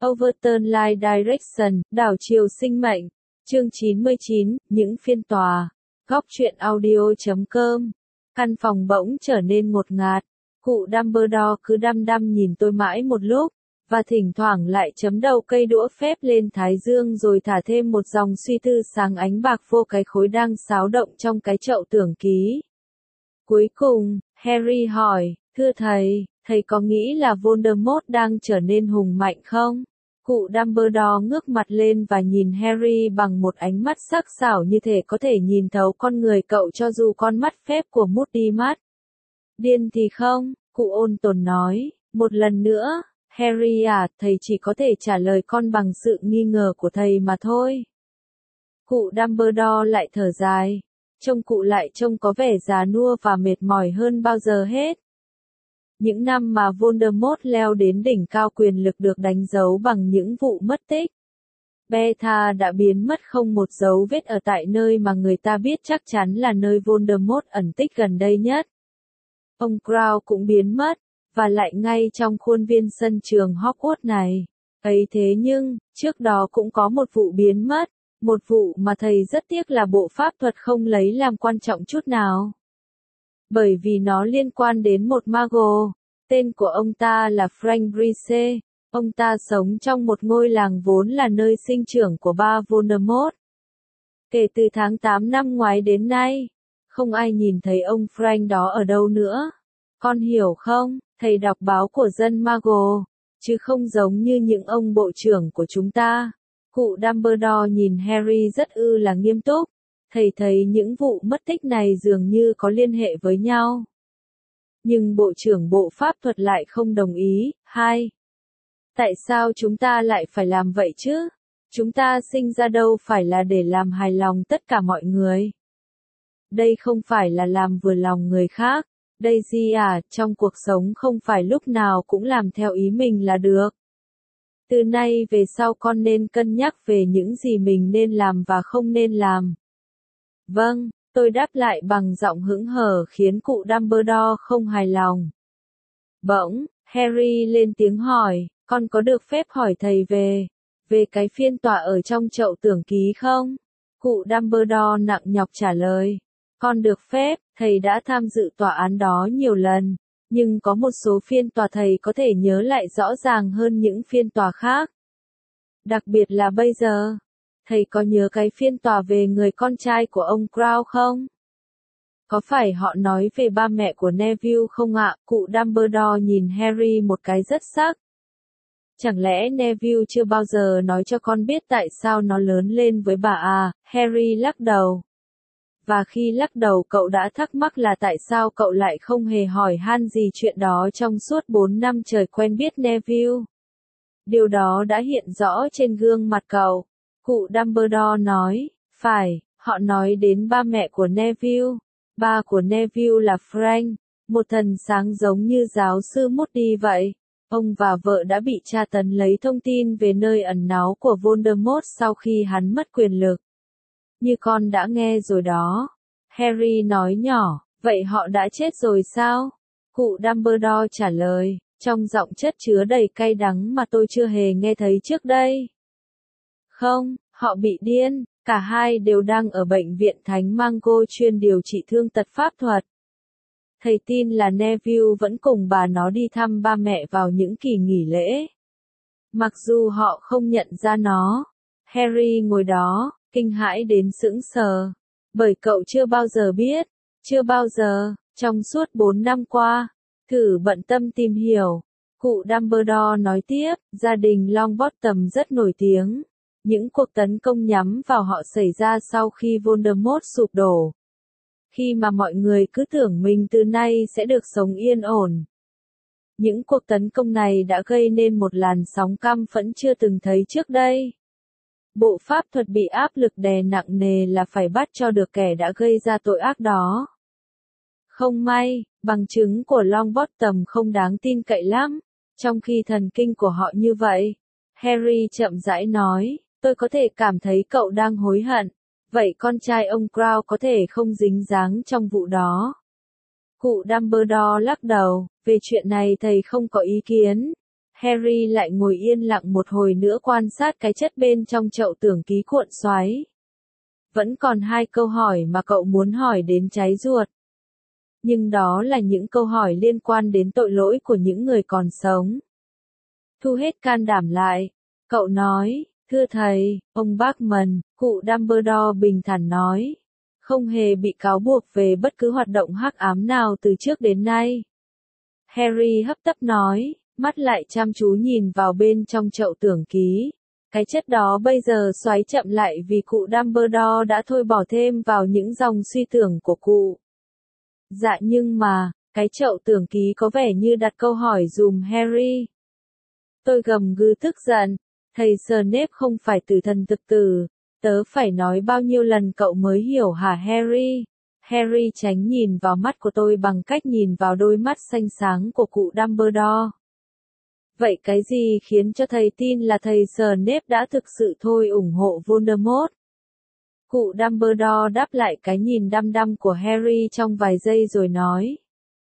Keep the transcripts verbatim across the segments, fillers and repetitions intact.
Overturn Life Direction, đảo chiều sinh mệnh. Chương chín mươi chín, những phiên tòa. Góc truyện audio chấm com. Căn phòng bỗng trở nên ngột ngạt. Cụ Dumbledore cứ đăm đăm nhìn tôi mãi một lúc, và thỉnh thoảng lại chấm đầu cây đũa phép lên thái dương rồi thả thêm một dòng suy tư sáng ánh bạc vô cái khối đang xáo động trong cái chậu tưởng ký. Cuối cùng, Harry hỏi, thưa thầy, thầy có nghĩ là Voldemort đang trở nên hùng mạnh không? Cụ Dumbledore ngước mặt lên và nhìn Harry bằng một ánh mắt sắc sảo như thể có thể nhìn thấu con người cậu cho dù con mắt phép của Moody mắt. Điên thì không, cụ ôn tồn nói, một lần nữa, Harry à, thầy chỉ có thể trả lời con bằng sự nghi ngờ của thầy mà thôi. Cụ Dumbledore lại thở dài, trông cụ lại trông có vẻ già nua và mệt mỏi hơn bao giờ hết. Những năm mà Voldemort leo đến đỉnh cao quyền lực được đánh dấu bằng những vụ mất tích. Beta đã biến mất không một dấu vết ở tại nơi mà người ta biết chắc chắn là nơi Voldemort ẩn tích gần đây nhất. Ông Crow cũng biến mất, và lại ngay trong khuôn viên sân trường Hogwarts này. Ấy thế nhưng, trước đó cũng có một vụ biến mất, một vụ mà thầy rất tiếc là bộ pháp thuật không lấy làm quan trọng chút nào. Bởi vì nó liên quan đến một mago, tên của ông ta là Frank Brise, ông ta sống trong một ngôi làng vốn là nơi sinh trưởng của ba Voldemort. Kể từ tháng tám năm ngoái đến nay, không ai nhìn thấy ông Frank đó ở đâu nữa. Con hiểu không, thầy đọc báo của dân mago, chứ không giống như những ông bộ trưởng của chúng ta. Cụ Dumbledore nhìn Harry rất ư là nghiêm túc. Thầy thấy những vụ mất tích này dường như có liên hệ với nhau. Nhưng Bộ trưởng Bộ Pháp thuật lại không đồng ý. Hai. Tại sao chúng ta lại phải làm vậy chứ? Chúng ta sinh ra đâu phải là để làm hài lòng tất cả mọi người. Đây không phải là làm vừa lòng người khác. Daisy à, trong cuộc sống không phải lúc nào cũng làm theo ý mình là được. Từ nay về sau con nên cân nhắc về những gì mình nên làm và không nên làm. Vâng, tôi đáp lại bằng giọng hững hờ khiến cụ Dumbledore không hài lòng. Bỗng, Harry lên tiếng hỏi, con có được phép hỏi thầy về, về cái phiên tòa ở trong chậu tưởng ký không? Cụ Dumbledore nặng nhọc trả lời, con được phép, thầy đã tham dự tòa án đó nhiều lần, nhưng có một số phiên tòa thầy có thể nhớ lại rõ ràng hơn những phiên tòa khác. Đặc biệt là bây giờ. Thầy có nhớ cái phiên tòa về người con trai của ông Crow không? Có phải họ nói về ba mẹ của Neville không ạ? Cụ Dumbledore nhìn Harry một cái rất sắc. Chẳng lẽ Neville chưa bao giờ nói cho con biết tại sao nó lớn lên với bà à? Harry lắc đầu. Và khi lắc đầu cậu đã thắc mắc là tại sao cậu lại không hề hỏi han gì chuyện đó trong suốt bốn năm trời quen biết Neville. Điều đó đã hiện rõ trên gương mặt cậu. Cụ Dumbledore nói, phải, họ nói đến ba mẹ của Neville. Ba của Neville là Frank, một thần sáng giống như giáo sư Moody vậy. Ông và vợ đã bị tra tấn lấy thông tin về nơi ẩn náu của Voldemort sau khi hắn mất quyền lực. Như con đã nghe rồi đó. Harry nói nhỏ, vậy họ đã chết rồi sao? Cụ Dumbledore trả lời, trong giọng chất chứa đầy cay đắng mà tôi chưa hề nghe thấy trước đây. Không, họ bị điên, cả hai đều đang ở bệnh viện Thánh Mango chuyên điều trị thương tật pháp thuật. Thầy tin là Neville vẫn cùng bà nó đi thăm ba mẹ vào những kỳ nghỉ lễ. Mặc dù họ không nhận ra nó, Harry ngồi đó, kinh hãi đến sững sờ. Bởi cậu chưa bao giờ biết, chưa bao giờ, trong suốt bốn năm qua, thử bận tâm tìm hiểu. Cụ Dumbledore nói tiếp, gia đình Longbottom rất nổi tiếng. Những cuộc tấn công nhắm vào họ xảy ra sau khi Voldemort sụp đổ. Khi mà mọi người cứ tưởng mình từ nay sẽ được sống yên ổn. Những cuộc tấn công này đã gây nên một làn sóng căm phẫn chưa từng thấy trước đây. Bộ pháp thuật bị áp lực đè nặng nề là phải bắt cho được kẻ đã gây ra tội ác đó. Không may, bằng chứng của Longbottom không đáng tin cậy lắm, trong khi thần kinh của họ như vậy. Harry chậm rãi nói. Tôi có thể cảm thấy cậu đang hối hận, vậy con trai ông Crow có thể không dính dáng trong vụ đó. Cụ Dumbledore lắc đầu, về chuyện này thầy không có ý kiến. Harry lại ngồi yên lặng một hồi nữa quan sát cái chất bên trong chậu tưởng ký cuộn xoáy. Vẫn còn hai câu hỏi mà cậu muốn hỏi đến cháy ruột. Nhưng đó là những câu hỏi liên quan đến tội lỗi của những người còn sống. Thu hết can đảm lại, cậu nói, thưa thầy, ông Bachman, cụ Dumbledore bình thản nói, không hề bị cáo buộc về bất cứ hoạt động hắc ám nào từ trước đến nay. Harry hấp tấp nói, mắt lại chăm chú nhìn vào bên trong chậu tưởng ký. Cái chất đó bây giờ xoáy chậm lại vì cụ Dumbledore đã thôi bỏ thêm vào những dòng suy tưởng của cụ. Dạ nhưng mà, cái chậu tưởng ký có vẻ như đặt câu hỏi dùm Harry. Tôi gầm gừ tức giận, thầy Snape không phải tử thần thực tử, tớ phải nói bao nhiêu lần cậu mới hiểu hả Harry? Harry tránh nhìn vào mắt của tôi bằng cách nhìn vào đôi mắt xanh sáng của cụ Dumbledore. Vậy cái gì khiến cho thầy tin là thầy Snape đã thực sự thôi ủng hộ Voldemort? Cụ Dumbledore đáp lại cái nhìn đăm đăm của Harry trong vài giây rồi nói.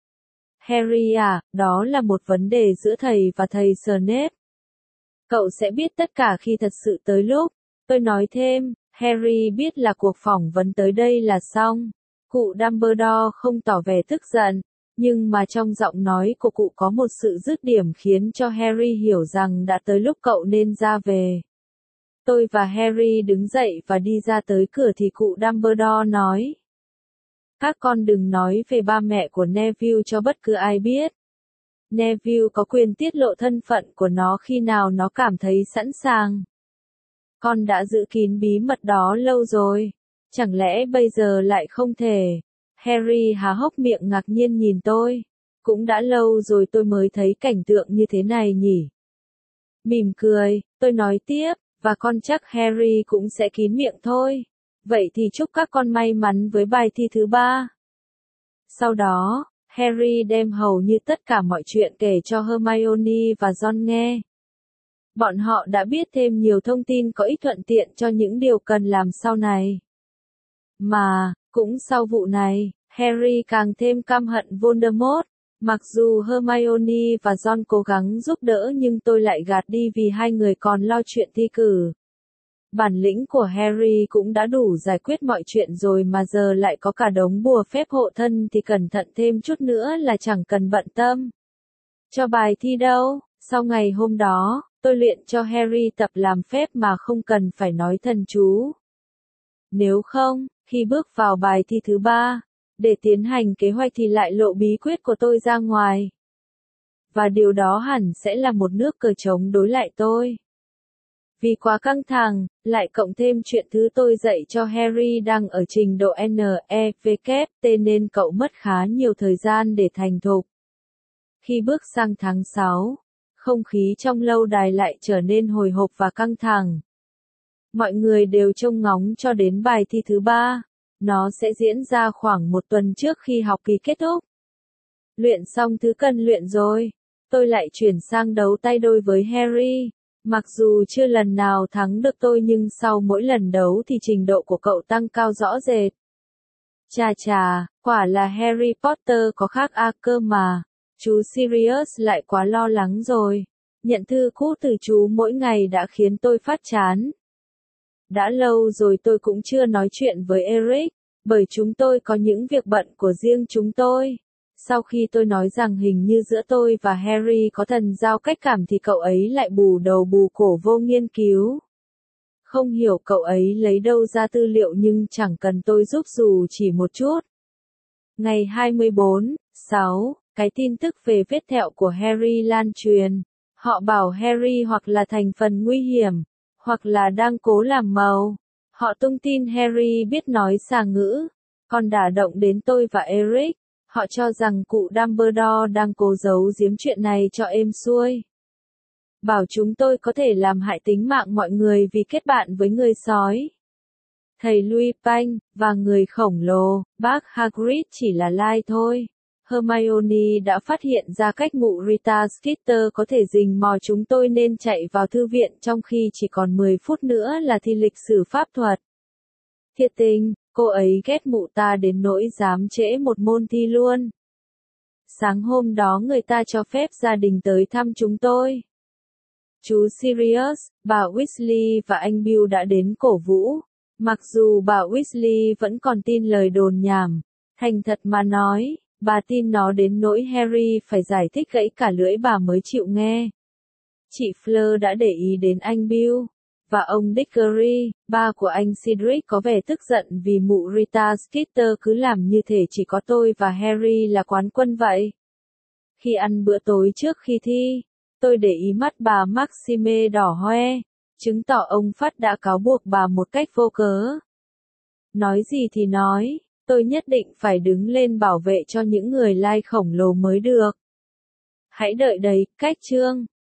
Harry à, đó là một vấn đề giữa thầy và thầy Snape. Cậu sẽ biết tất cả khi thật sự tới lúc. Tôi nói thêm, Harry biết là cuộc phỏng vấn tới đây là xong. Cụ Dumbledore không tỏ vẻ tức giận, nhưng mà trong giọng nói của cụ có một sự dứt điểm khiến cho Harry hiểu rằng đã tới lúc cậu nên ra về. Tôi và Harry đứng dậy và đi ra tới cửa thì cụ Dumbledore nói. Các con đừng nói về ba mẹ của Neville cho bất cứ ai biết. Neville có quyền tiết lộ thân phận của nó khi nào nó cảm thấy sẵn sàng. Con đã giữ kín bí mật đó lâu rồi. Chẳng lẽ bây giờ lại không thể? Harry há hốc miệng ngạc nhiên nhìn tôi. Cũng đã lâu rồi tôi mới thấy cảnh tượng như thế này nhỉ. Mỉm cười, tôi nói tiếp, và con chắc Harry cũng sẽ kín miệng thôi. Vậy thì chúc các con may mắn với bài thi thứ ba. Sau đó, Harry đem hầu như tất cả mọi chuyện kể cho Hermione và Ron nghe. Bọn họ đã biết thêm nhiều thông tin có ích thuận tiện cho những điều cần làm sau này. Mà, cũng sau vụ này, Harry càng thêm căm hận Voldemort. Mặc dù Hermione và Ron cố gắng giúp đỡ nhưng tôi lại gạt đi vì hai người còn lo chuyện thi cử. Bản lĩnh của Harry cũng đã đủ giải quyết mọi chuyện rồi mà giờ lại có cả đống bùa phép hộ thân thì cẩn thận thêm chút nữa là chẳng cần bận tâm. Cho bài thi đâu, sau ngày hôm đó, tôi luyện cho Harry tập làm phép mà không cần phải nói thần chú. Nếu không, khi bước vào bài thi thứ ba, để tiến hành kế hoạch thì lại lộ bí quyết của tôi ra ngoài. Và điều đó hẳn sẽ là một nước cờ chống đối lại tôi. Vì quá căng thẳng, lại cộng thêm chuyện thứ tôi dạy cho Harry đang ở trình độ N E W T nên cậu mất khá nhiều thời gian để thành thục. Khi bước sang tháng sáu, không khí trong lâu đài lại trở nên hồi hộp và căng thẳng. Mọi người đều trông ngóng cho đến bài thi thứ ba. Nó sẽ diễn ra khoảng một tuần trước khi học kỳ kết thúc. Luyện xong thứ cần luyện rồi. Tôi lại chuyển sang đấu tay đôi với Harry. Mặc dù chưa lần nào thắng được tôi nhưng sau mỗi lần đấu thì trình độ của cậu tăng cao rõ rệt. Chà chà, quả là Harry Potter có khác a cơ mà. Chú Sirius lại quá lo lắng rồi. Nhận thư cũ từ chú mỗi ngày đã khiến tôi phát chán. Đã lâu rồi tôi cũng chưa nói chuyện với Eric, bởi chúng tôi có những việc bận của riêng chúng tôi. Sau khi tôi nói rằng hình như giữa tôi và Harry có thần giao cách cảm thì cậu ấy lại bù đầu bù cổ vô nghiên cứu. Không hiểu cậu ấy lấy đâu ra tư liệu nhưng chẳng cần tôi giúp dù chỉ một chút. Ngày hai mươi bốn, sáu, cái tin tức về vết thẹo của Harry lan truyền. Họ bảo Harry hoặc là thành phần nguy hiểm, hoặc là đang cố làm màu. Họ tung tin Harry biết nói xà ngữ, còn đả động đến tôi và Eric. Họ cho rằng cụ Dumbledore đang cố giấu giếm chuyện này cho êm xuôi. Bảo chúng tôi có thể làm hại tính mạng mọi người vì kết bạn với người sói. Thầy Louis Panh, và người khổng lồ, bác Hagrid chỉ là lai thôi. Hermione đã phát hiện ra cách mụ Rita Skeeter có thể rình mò chúng tôi nên chạy vào thư viện trong khi chỉ còn mười phút nữa là thi lịch sử pháp thuật. Thiệt tình, cô ấy ghét mụ ta đến nỗi dám trễ một môn thi luôn. Sáng hôm đó người ta cho phép gia đình tới thăm chúng tôi. Chú Sirius, bà Weasley và anh Bill đã đến cổ vũ. Mặc dù bà Weasley vẫn còn tin lời đồn nhảm, thành thật mà nói, bà tin nó đến nỗi Harry phải giải thích gãy cả lưỡi bà mới chịu nghe. Chị Fleur đã để ý đến anh Bill, và ông Diggory, ba của anh Cedric có vẻ tức giận vì mụ Rita Skeeter cứ làm như thể chỉ có tôi và Harry là quán quân vậy. Khi ăn bữa tối trước khi thi, tôi để ý mắt bà Maxime đỏ hoe, chứng tỏ ông Phát đã cáo buộc bà một cách vô cớ. Nói gì thì nói, tôi nhất định phải đứng lên bảo vệ cho những người lai khổng lồ mới được. Hãy đợi đấy, cách chương.